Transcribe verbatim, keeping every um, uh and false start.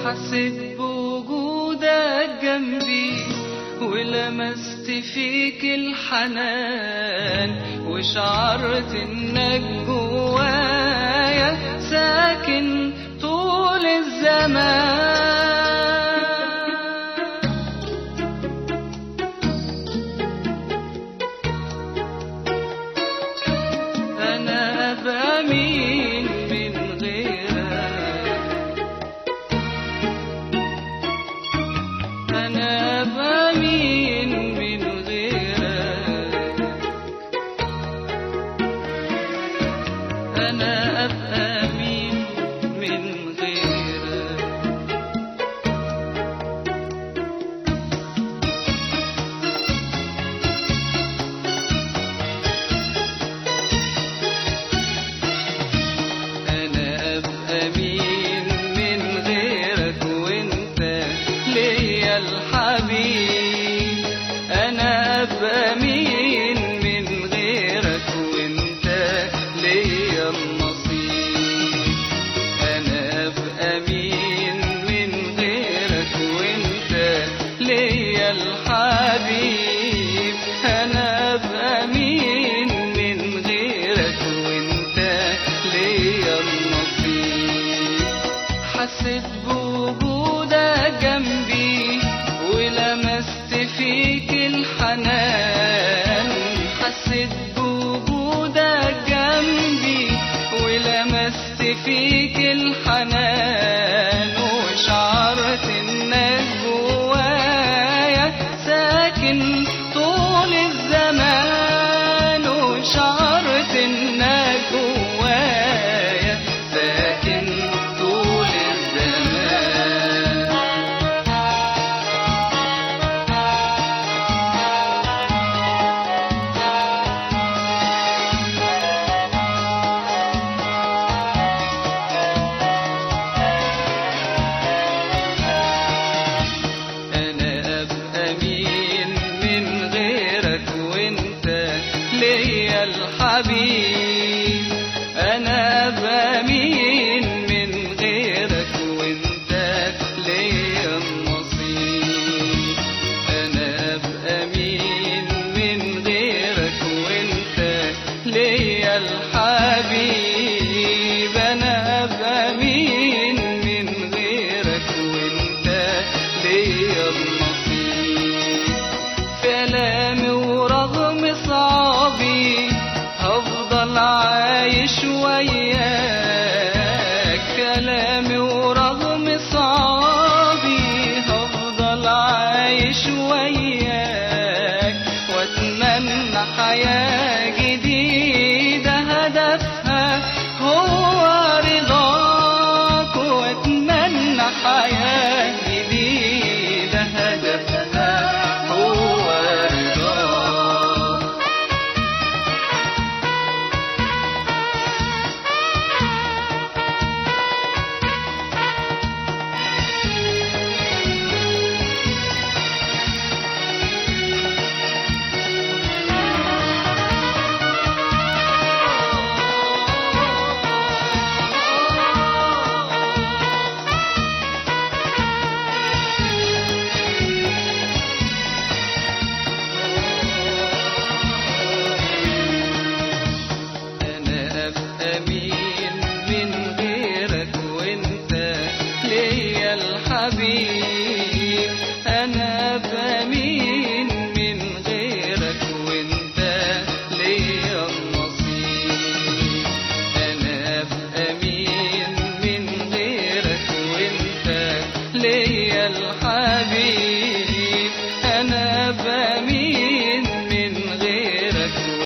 حسيت بوجودك جنبي ولمست فيك الحنان وشعرت انك جوايا ساكن طول الزمان. انا ابقى مين من غيرك؟ انا ابقى مين من غيرك؟ انا ابقى مين من غيرك؟ انا ابقى مين من غيرك وانت ليا الحبيب؟ انا ابقى مين من غيرك وانت ليا النصيب؟ انا ابقى مين من غيرك وانت ليا الحبيب؟ انا ابقى مين من غيرك وانت ليا النصيب؟ حسيت بوجودك جنبي ولمست فيك الحنان، حسيت بوجودك جنبي ولمست فيك الحنان وشعرت انك جوايا ساكن طول الزمان، وشعرت انك جوايا ساكن طول الزمان. انا ابقى مين من غيرك وانت ليا الحبيب؟ انا ابقى مين من غيرك وانت ليا النصيب؟ انا ابقى مين من غيرك وانت ليا الحبيب؟ انا ابقى مين من غيرك وانت ليا النصيب؟ في ألامي ورغم صعابي هفضل عايش وياك، في ألامي ورغم صعابي هفضل عايش وياك، واتمنى حياة جديدة هدفها هو رضاك، واتمنى حياة جديدة هدفها هو رضاك. انا ابقى مين من غيرك وانت ليا الحبيب؟ انا ابقى مين من غيرك وانت ليا النصيب؟ انا ابقى مين من غيرك وانت ليا الحبيب؟ انا ابقى